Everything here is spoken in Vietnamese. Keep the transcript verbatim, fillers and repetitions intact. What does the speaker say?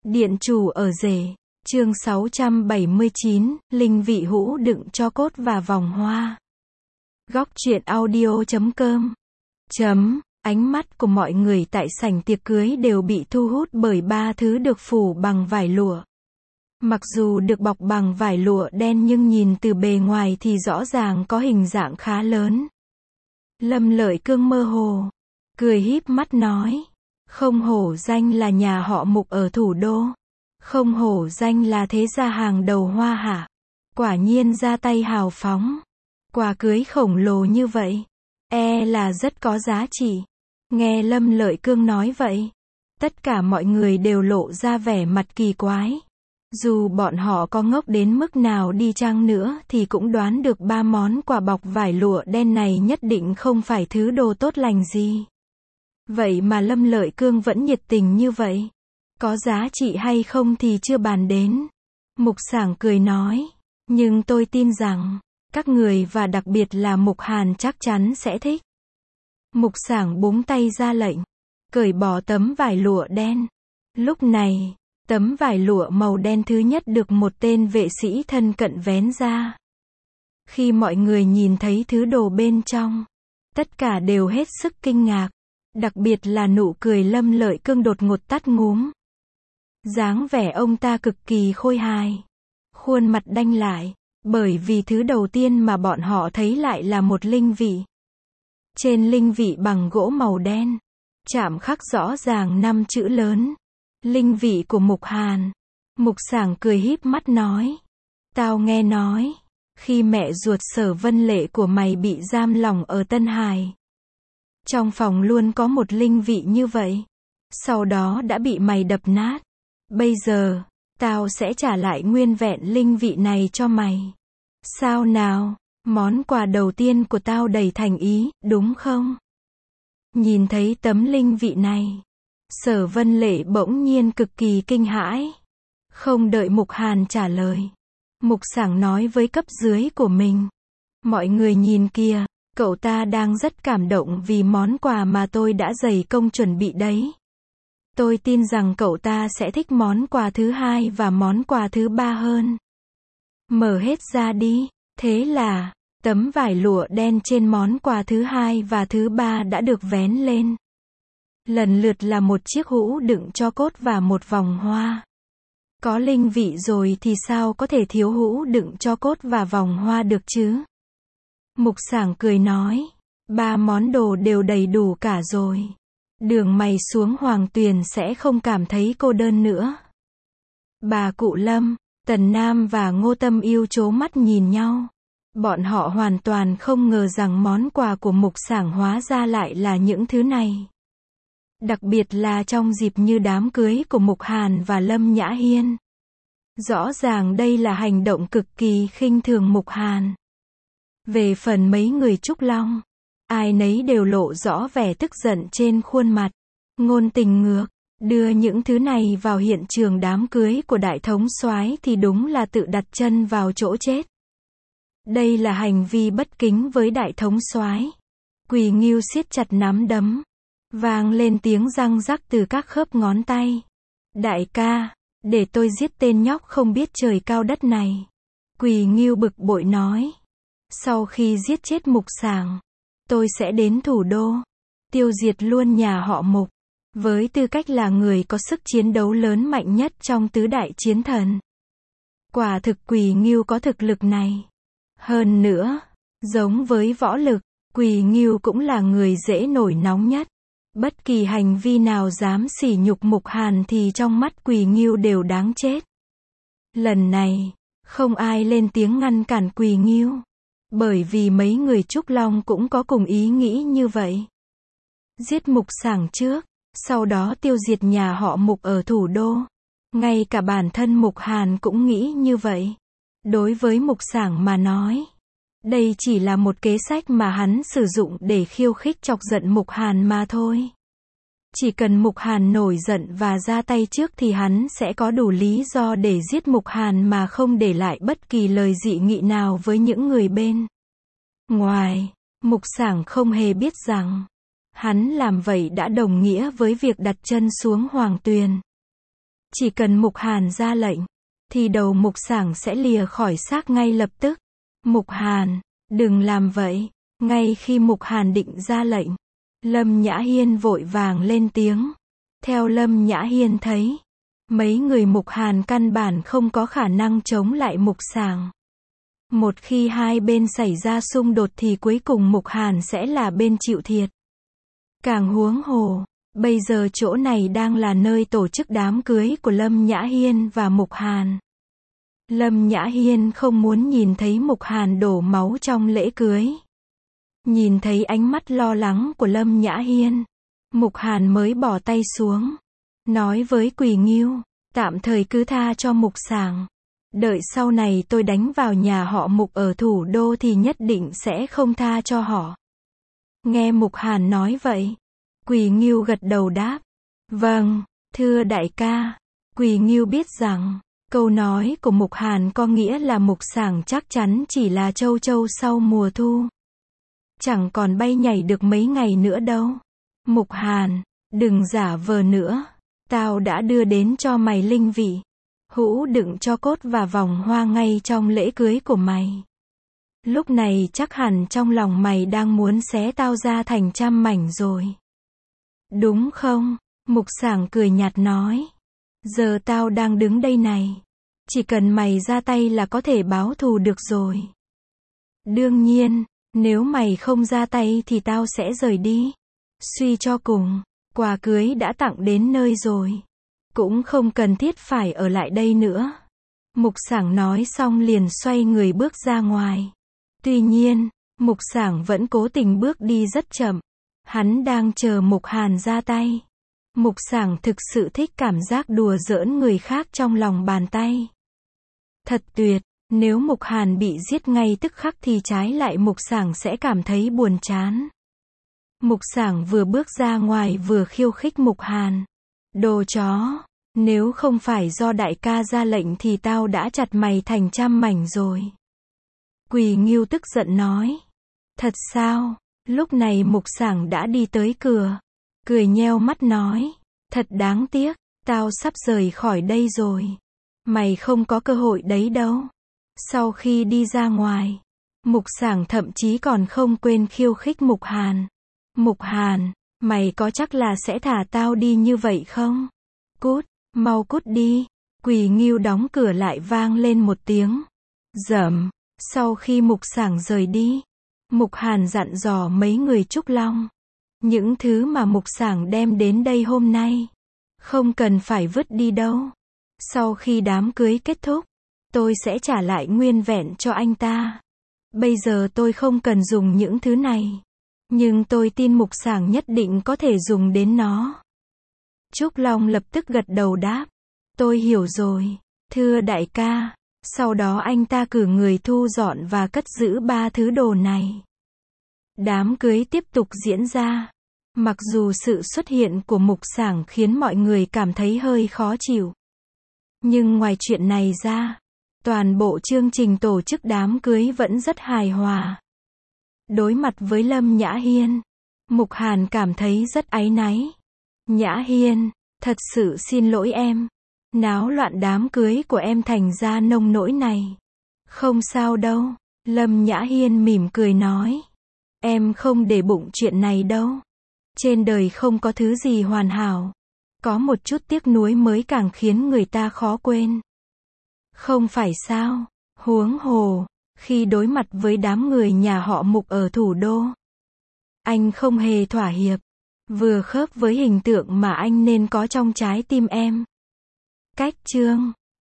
Điện chủ ở rể, chương sáu trăm bảy mươi chín, linh vị hũ đựng tro cốt và vòng hoa. Góc truyện audio chấm com. Chấm, ánh mắt của mọi người tại sảnh tiệc cưới đều bị thu hút bởi ba thứ được phủ bằng vải lụa. Mặc dù được bọc bằng vải lụa đen nhưng nhìn từ bề ngoài thì rõ ràng có hình dạng khá lớn. Lâm Lợi Cương mơ hồ, cười híp mắt nói, không hổ danh là nhà họ Mục ở thủ đô. Không hổ danh là thế gia hàng đầu Hoa Hạ. Quả nhiên ra tay hào phóng. Quà cưới khổng lồ như vậy, e là rất có giá trị. Nghe Lâm Lợi Cương nói vậy, tất cả mọi người đều lộ ra vẻ mặt kỳ quái. Dù bọn họ có ngốc đến mức nào đi chăng nữa thì cũng đoán được ba món quà bọc vải lụa đen này nhất định không phải thứ đồ tốt lành gì. Vậy mà Lâm Lợi Cương vẫn nhiệt tình như vậy. Có giá trị hay không thì chưa bàn đến. Mục Sảng cười nói, nhưng tôi tin rằng, các người và đặc biệt là Mục Hàn chắc chắn sẽ thích. Mục Sảng búng tay ra lệnh, cởi bỏ tấm vải lụa đen. Lúc này, tấm vải lụa màu đen thứ nhất được một tên vệ sĩ thân cận vén ra. Khi mọi người nhìn thấy thứ đồ bên trong, tất cả đều hết sức kinh ngạc. Đặc biệt là nụ cười Lâm Lợi Cương đột ngột tắt ngúm. Dáng vẻ ông ta cực kỳ khôi hài. Khuôn mặt đanh lại, bởi vì thứ đầu tiên mà bọn họ thấy lại là một linh vị. Trên linh vị bằng gỗ màu đen, chạm khắc rõ ràng năm chữ lớn. Linh vị của Mục Hàn. Mục Sảng cười híp mắt nói, tao nghe nói, khi mẹ ruột Sở Vân Lệ của mày bị giam lỏng ở Tân Hải, trong phòng luôn có một linh vị như vậy. Sau đó đã bị mày đập nát. Bây giờ, tao sẽ trả lại nguyên vẹn linh vị này cho mày. Sao nào, món quà đầu tiên của tao đầy thành ý, đúng không? Nhìn thấy tấm linh vị này, Sở Vân Lệ bỗng nhiên cực kỳ kinh hãi. Không đợi Mục Hàn trả lời, Mục Sảng nói với cấp dưới của mình, mọi người nhìn kìa, cậu ta đang rất cảm động vì món quà mà tôi đã dày công chuẩn bị đấy. Tôi tin rằng cậu ta sẽ thích món quà thứ hai và món quà thứ ba hơn. Mở hết ra đi. Thế là, tấm vải lụa đen trên món quà thứ hai và thứ ba đã được vén lên. Lần lượt là một chiếc hũ đựng tro cốt và một vòng hoa. Có linh vị rồi thì sao có thể thiếu hũ đựng tro cốt và vòng hoa được chứ? Mục Sảng cười nói, ba món đồ đều đầy đủ cả rồi. Đường mày xuống Hoàng Tuyền sẽ không cảm thấy cô đơn nữa. Bà cụ Lâm, Tần Nam và Ngô Tâm Yêu trố mắt nhìn nhau. Bọn họ hoàn toàn không ngờ rằng món quà của Mục Sảng hóa ra lại là những thứ này. Đặc biệt là trong dịp như đám cưới của Mục Hàn và Lâm Nhã Hiên. Rõ ràng đây là hành động cực kỳ khinh thường Mục Hàn. Về phần mấy người Trúc Long, ai nấy đều lộ rõ vẻ tức giận trên khuôn mặt. Ngôn Tình ngược, đưa những thứ này vào hiện trường đám cưới của đại thống soái thì đúng là tự đặt chân vào chỗ chết. Đây là hành vi bất kính với đại thống soái. Quỳ Ngưu siết chặt nắm đấm, vang lên tiếng răng rắc từ các khớp ngón tay. Đại ca, để tôi giết tên nhóc không biết trời cao đất này. Quỳ Ngưu bực bội nói. Sau khi giết chết Mục Sảng, tôi sẽ đến thủ đô, tiêu diệt luôn nhà họ Mục, với tư cách là người có sức chiến đấu lớn mạnh nhất trong tứ đại chiến thần. Quả thực Quỳ Ngưu có thực lực này. Hơn nữa, giống với võ lực, Quỳ Ngưu cũng là người dễ nổi nóng nhất. Bất kỳ hành vi nào dám sỉ nhục Mục Hàn thì trong mắt Quỳ Ngưu đều đáng chết. Lần này, không ai lên tiếng ngăn cản Quỳ Ngưu. Bởi vì mấy người Trúc Long cũng có cùng ý nghĩ như vậy. Giết Mục Sảng trước, sau đó tiêu diệt nhà họ Mục ở thủ đô. Ngay cả bản thân Mục Hàn cũng nghĩ như vậy. Đối với Mục Sảng mà nói, đây chỉ là một kế sách mà hắn sử dụng để khiêu khích chọc giận Mục Hàn mà thôi. Chỉ cần Mục Hàn nổi giận và ra tay trước thì hắn sẽ có đủ lý do để giết Mục Hàn mà không để lại bất kỳ lời dị nghị nào với những người bên ngoài. Mục Sảng không hề biết rằng, hắn làm vậy đã đồng nghĩa với việc đặt chân xuống Hoàng Tuyền. Chỉ cần Mục Hàn ra lệnh, thì đầu Mục Sảng sẽ lìa khỏi xác ngay lập tức. Mục Hàn, đừng làm vậy. Ngay khi Mục Hàn định ra lệnh, Lâm Nhã Hiên vội vàng lên tiếng. Theo Lâm Nhã Hiên thấy, mấy người Mục Hàn căn bản không có khả năng chống lại Mục Sảng. Một khi hai bên xảy ra xung đột thì cuối cùng Mục Hàn sẽ là bên chịu thiệt. Càng huống hồ, bây giờ chỗ này đang là nơi tổ chức đám cưới của Lâm Nhã Hiên và Mục Hàn. Lâm Nhã Hiên không muốn nhìn thấy Mục Hàn đổ máu trong lễ cưới. Nhìn thấy ánh mắt lo lắng của Lâm Nhã Hiên, Mục Hàn mới bỏ tay xuống, nói với Quỳ Ngưu, tạm thời cứ tha cho Mục Sảng. Đợi sau này tôi đánh vào nhà họ Mục ở thủ đô thì nhất định sẽ không tha cho họ. Nghe Mục Hàn nói vậy, Quỳ Ngưu gật đầu đáp. Vâng, thưa đại ca. Quỳ Ngưu biết rằng, câu nói của Mục Hàn có nghĩa là Mục Sảng chắc chắn chỉ là châu châu sau mùa thu. Chẳng còn bay nhảy được mấy ngày nữa đâu. Mục Hàn, đừng giả vờ nữa. Tao đã đưa đến cho mày linh vị, hũ đựng cho cốt và vòng hoa ngay trong lễ cưới của mày. Lúc này chắc hẳn trong lòng mày đang muốn xé tao ra thành trăm mảnh rồi. Đúng không? Mục Sảng cười nhạt nói. Giờ tao đang đứng đây này. Chỉ cần mày ra tay là có thể báo thù được rồi. Đương nhiên, nếu mày không ra tay thì tao sẽ rời đi. Suy cho cùng, quà cưới đã tặng đến nơi rồi. Cũng không cần thiết phải ở lại đây nữa. Mục Sảng nói xong liền xoay người bước ra ngoài. Tuy nhiên, Mục Sảng vẫn cố tình bước đi rất chậm. Hắn đang chờ Mục Hàn ra tay. Mục Sảng thực sự thích cảm giác đùa giỡn người khác trong lòng bàn tay. Thật tuyệt, nếu Mục Hàn bị giết ngay tức khắc thì trái lại Mục Sảng sẽ cảm thấy buồn chán. Mục Sảng vừa bước ra ngoài vừa khiêu khích Mục Hàn. Đồ chó, nếu không phải do đại ca ra lệnh thì tao đã chặt mày thành trăm mảnh rồi. Quỳ Ngưu tức giận nói. Thật sao? Lúc này Mục Sảng đã đi tới cửa. Cười nheo mắt nói. Thật đáng tiếc, tao sắp rời khỏi đây rồi. Mày không có cơ hội đấy đâu. Sau khi đi ra ngoài, Mục Sảng thậm chí còn không quên khiêu khích Mục Hàn. Mục Hàn, mày có chắc là sẽ thả tao đi như vậy không? Cút, mau cút đi. Quỳ Ngưu đóng cửa lại vang lên một tiếng rầm. Sau khi Mục Sảng rời đi, Mục Hàn dặn dò mấy người Trúc Long. Những thứ mà Mục Sảng đem đến đây hôm nay, không cần phải vứt đi đâu. Sau khi đám cưới kết thúc, tôi sẽ trả lại nguyên vẹn cho anh ta. Bây giờ tôi không cần dùng những thứ này, nhưng tôi tin Mục Sảng nhất định có thể dùng đến nó. Trúc Long lập tức gật đầu đáp. Tôi hiểu rồi, thưa đại ca. Sau đó anh ta cử người thu dọn và cất giữ ba thứ đồ này. Đám cưới tiếp tục diễn ra. Mặc dù sự xuất hiện của Mục Sảng khiến mọi người cảm thấy hơi khó chịu. Nhưng ngoài chuyện này ra, toàn bộ chương trình tổ chức đám cưới vẫn rất hài hòa. Đối mặt với Lâm Nhã Hiên, Mục Hàn cảm thấy rất áy náy. Nhã Hiên, thật sự xin lỗi em. Náo loạn đám cưới của em thành ra nông nỗi này. Không sao đâu. Lâm Nhã Hiên mỉm cười nói. Em không để bụng chuyện này đâu. Trên đời không có thứ gì hoàn hảo. Có một chút tiếc nuối mới càng khiến người ta khó quên. Không phải sao? Huống hồ, khi đối mặt với đám người nhà họ Mục ở thủ đô, anh không hề thỏa hiệp. Vừa khớp với hình tượng mà anh nên có trong trái tim em. Cách chương